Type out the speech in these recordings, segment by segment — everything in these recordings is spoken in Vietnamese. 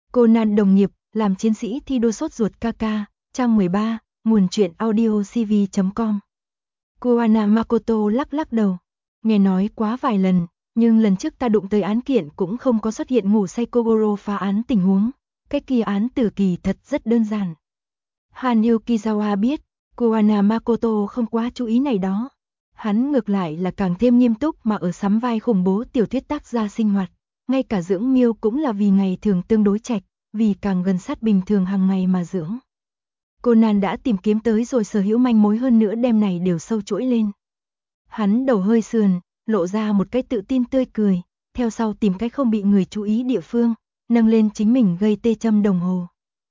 Conan đồng nghiệp, làm chiến sĩ thi đua sốt ruột KK, trang 13, nguồn truyện audio cv.com. Koana Makoto lắc lắc đầu. Nghe nói quá vài lần, nhưng lần trước ta đụng tới án kiện cũng không có xuất hiện ngủ say Kogoro phá án tình huống. Cái kia án tử kỳ thật rất đơn giản. Hanyu Kizawa biết, Koana Makoto không quá chú ý này đó. Hắn ngược lại là càng thêm nghiêm túc mà ở sắm vai khủng bố tiểu thuyết tác gia sinh hoạt. Ngay cả dưỡng miêu cũng là vì ngày thường tương đối trạch, vì càng gần sát bình thường hàng ngày mà dưỡng. Conan đã tìm kiếm tới rồi sở hữu manh mối hơn nữa đêm này đều sâu chuỗi lên. Hắn đầu hơi sườn, lộ ra một cái tự tin tươi cười, theo sau tìm cách không bị người chú ý địa phương, nâng lên chính mình gây tê châm đồng hồ.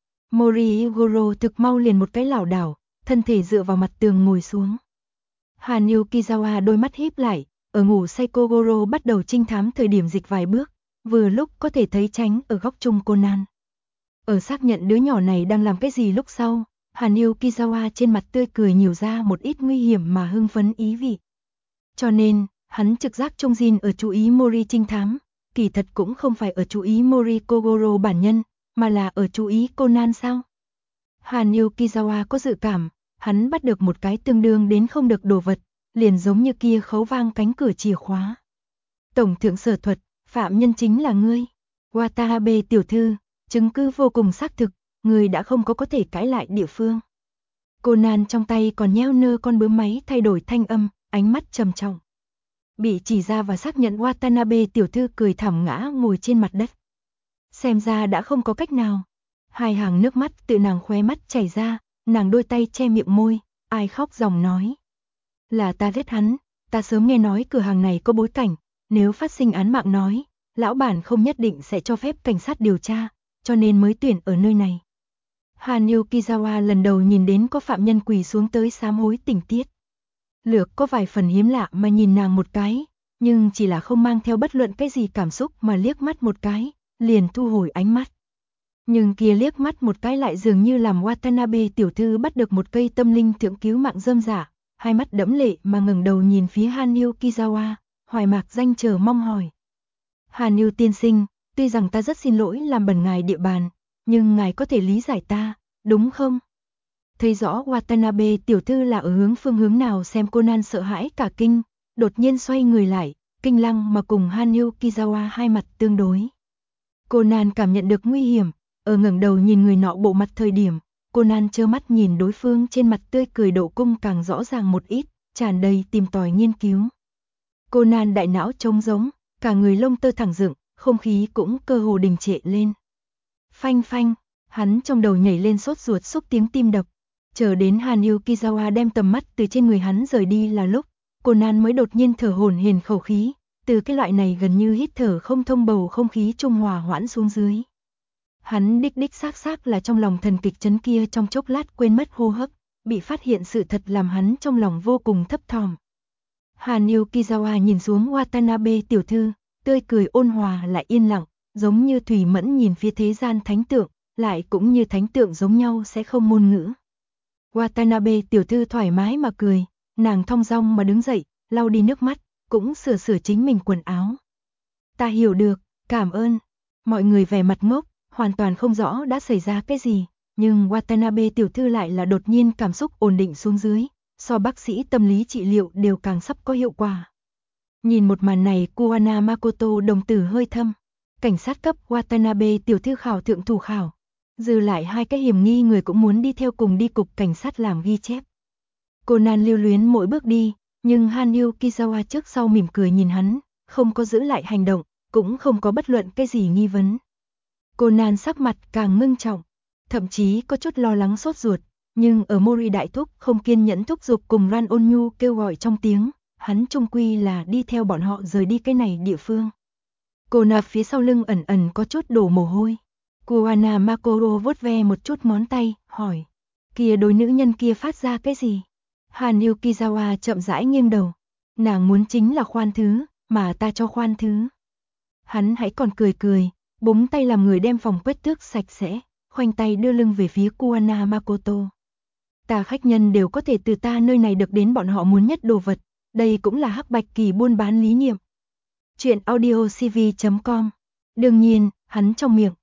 Morihiro thực mau liền một cái lảo đảo, thân thể dựa vào mặt tường ngồi xuống. Hanyu Kizawa đôi mắt híp lại, ở ngủ say Kogoro bắt đầu trinh thám thời điểm dịch vài bước, vừa lúc có thể thấy tránh ở góc chung Conan. Ở xác nhận đứa nhỏ này đang làm cái gì lúc sau, Hanyu Kizawa trên mặt tươi cười nhiều ra một ít nguy hiểm mà hưng phấn ý vị. Cho nên, hắn trực giác trông Jin ở chú ý Mori trinh thám, kỳ thật cũng không phải ở chú ý Mori Kogoro bản nhân, mà là ở chú ý Conan sao? Hanyu Kizawa có dự cảm, hắn bắt được một cái tương đương đến không được đồ vật, liền giống như kia khấu vang cánh cửa chìa khóa. Tổng thượng sở thuật, phạm nhân chính là ngươi. Watanabe tiểu thư, chứng cứ vô cùng xác thực, người đã không có thể cãi lại địa phương. Conan trong tay còn nheo nơ con bướm máy thay đổi thanh âm, ánh mắt trầm trọng. Bị chỉ ra và xác nhận Watanabe tiểu thư cười thảm ngã ngồi trên mặt đất. Xem ra đã không có cách nào. Hai hàng nước mắt tự nàng khóe mắt chảy ra, nàng đôi tay che miệng môi, ai khóc ròng nói. Là ta giết hắn, ta sớm nghe nói cửa hàng này có bối cảnh, nếu phát sinh án mạng nói, lão bản không nhất định sẽ cho phép cảnh sát điều tra, cho nên mới tuyển ở nơi này. Hanyu Kizawa lần đầu nhìn đến có phạm nhân quỳ xuống tới sám hối tình tiết. Lược có vài phần hiếm lạ mà nhìn nàng một cái, nhưng chỉ là không mang theo bất luận cái gì cảm xúc mà liếc mắt một cái, liền thu hồi ánh mắt. Nhưng kia liếc mắt một cái lại dường như làm Watanabe tiểu thư bắt được một cây tâm linh thượng cứu mạng rơm rả, hai mắt đẫm lệ mà ngẩng đầu nhìn phía Hanyu Kizawa, hoài mạc danh chờ mong hỏi. Hanyu tiên sinh, tuy rằng ta rất xin lỗi làm bẩn ngài địa bàn, nhưng ngài có thể lý giải ta, đúng không? Thấy rõ Watanabe tiểu thư là ở hướng phương hướng nào xem Conan sợ hãi cả kinh, đột nhiên xoay người lại, kinh lăng mà cùng Hanyu Kizawa hai mặt tương đối. Conan cảm nhận được nguy hiểm, ở ngẩng đầu nhìn người nọ bộ mặt thời điểm, Conan trơ mắt nhìn đối phương trên mặt tươi cười độ cung càng rõ ràng một ít, tràn đầy tìm tòi nghiên cứu. Conan đại não trống rỗng, cả người lông tơ thẳng dựng, không khí cũng cơ hồ đình trệ lên. Phanh phanh, hắn trong đầu nhảy lên sốt ruột xúc tiếng tim đập. Chờ đến Hanyu Kizawa đem tầm mắt từ trên người hắn rời đi là lúc, Conan mới đột nhiên thở hổn hển khẩu khí, từ cái loại này gần như hít thở không thông bầu không khí trung hòa hoãn xuống dưới. Hắn đích xác là trong lòng thần kịch chấn kia trong chốc lát quên mất hô hấp, bị phát hiện sự thật làm hắn trong lòng vô cùng thấp thỏm. Hanyu Kizawa nhìn xuống Watanabe tiểu thư, tươi cười ôn hòa lại yên lặng, giống như thủy mẫn nhìn phía thế gian thánh tượng, lại cũng như thánh tượng giống nhau sẽ không ngôn ngữ. Watanabe tiểu thư thoải mái mà cười, nàng thong dong mà đứng dậy, lau đi nước mắt, cũng sửa chính mình quần áo. Ta hiểu được, cảm ơn. Mọi người vẻ mặt ngốc, hoàn toàn không rõ đã xảy ra cái gì, nhưng Watanabe tiểu thư lại là đột nhiên cảm xúc ổn định xuống dưới, so bác sĩ tâm lý trị liệu đều càng sắp có hiệu quả. Nhìn một màn này, Koana Makoto đồng tử hơi thâm. Cảnh sát cấp Watanabe tiểu thư khảo thượng thủ khảo. Dư lại hai cái hiểm nghi người cũng muốn đi theo cùng đi cục cảnh sát làm ghi chép. Conan lưu luyến mỗi bước đi, nhưng Hanyu Kizawa trước sau mỉm cười nhìn hắn, không có giữ lại hành động, cũng không có bất luận cái gì nghi vấn. Conan sắc mặt càng ngưng trọng, thậm chí có chút lo lắng sốt ruột, nhưng ở Mori đại thúc không kiên nhẫn thúc giục cùng Ran Onyu kêu gọi trong tiếng, hắn chung quy là đi theo bọn họ rời đi cái này địa phương. Conan phía sau lưng ẩn ẩn có chút đổ mồ hôi. Koana Makoto vuốt ve một chút ngón tay, hỏi. Kia đối nữ nhân kia phát ra cái gì? Hanyu Kizawa chậm rãi nghiêng đầu. Nàng muốn chính là khoan thứ, mà ta cho khoan thứ. Hắn hãy còn cười, búng tay làm người đem phòng quét tước sạch sẽ, khoanh tay đưa lưng về phía Koana Makoto. Ta khách nhân đều có thể từ ta nơi này được đến bọn họ muốn nhất đồ vật, đây cũng là hắc bạch kỳ buôn bán lý niệm. Chuyện audio cv.com. Đương nhiên, hắn trong miệng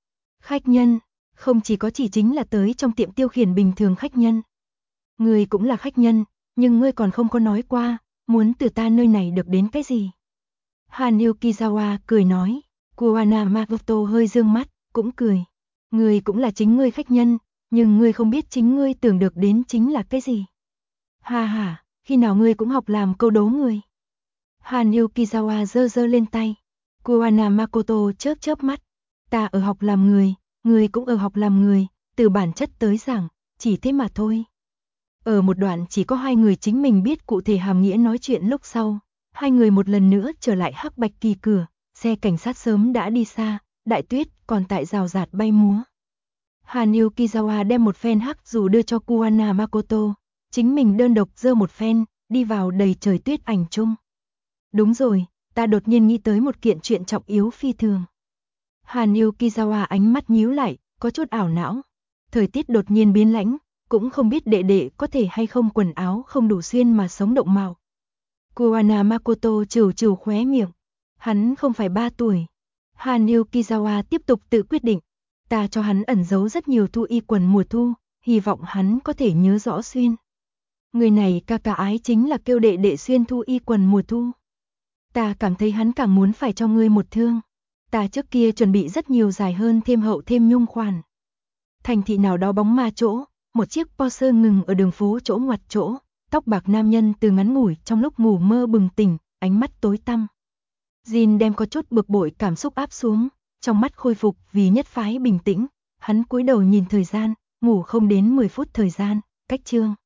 Khách nhân, không chỉ có chỉ chính là tới trong tiệm tiêu khiển bình thường khách nhân. Ngươi cũng là khách nhân, nhưng ngươi còn không có nói qua, muốn từ ta nơi này được đến cái gì. Hàn Yukizawa cười nói, Kuwana Makoto hơi dương mắt, cũng cười. Ngươi cũng là chính ngươi khách nhân, nhưng ngươi không biết chính ngươi tưởng được đến chính là cái gì. Ha ha, khi nào ngươi cũng học làm câu đố người. Hàn Yukizawa giơ giơ lên tay. Kuwana Makoto chớp chớp mắt. Ta ở học làm người cũng ở học làm người, từ bản chất tới giảng, chỉ thế mà thôi. Ở một đoạn chỉ có hai người chính mình biết cụ thể hàm nghĩa nói chuyện lúc sau, hai người một lần nữa trở lại Hắc Bạch Kỳ cửa, xe cảnh sát sớm đã đi xa, đại tuyết còn tại rào rạt bay múa. Hàn Yukizawa đem một phen hắc dù đưa cho Kuwana Makoto, chính mình đơn độc giơ một phen, đi vào đầy trời tuyết ảnh chung. Đúng rồi, ta đột nhiên nghĩ tới một kiện chuyện trọng yếu phi thường. Hàn Yukizawa ánh mắt nhíu lại, có chút ảo não. Thời tiết đột nhiên biến lãnh, cũng không biết đệ đệ có thể hay không quần áo không đủ xuyên mà sống động mạo. Kuwana Makoto trừ trừ khóe miệng. Hắn không phải 3 tuổi. Hàn Yukizawa tiếp tục tự quyết định. Ta cho hắn ẩn giấu rất nhiều thu y quần mùa thu, hy vọng hắn có thể nhớ rõ xuyên. Người này ca ca ái chính là kêu đệ đệ xuyên thu y quần mùa thu. Ta cảm thấy hắn càng muốn phải cho ngươi một thương. Ta trước kia chuẩn bị rất nhiều dài hơn thêm hậu thêm nhung khoản. Thành thị nào đó bóng ma chỗ, một chiếc Porsche ngừng ở đường phố chỗ ngoặt chỗ, tóc bạc nam nhân từ ngắn ngủi trong lúc ngủ mơ bừng tỉnh, ánh mắt tối tăm. Jin đem có chút bực bội cảm xúc áp xuống, trong mắt khôi phục vì nhất phái bình tĩnh, hắn cúi đầu nhìn thời gian, ngủ không đến 10 phút thời gian, cách chương.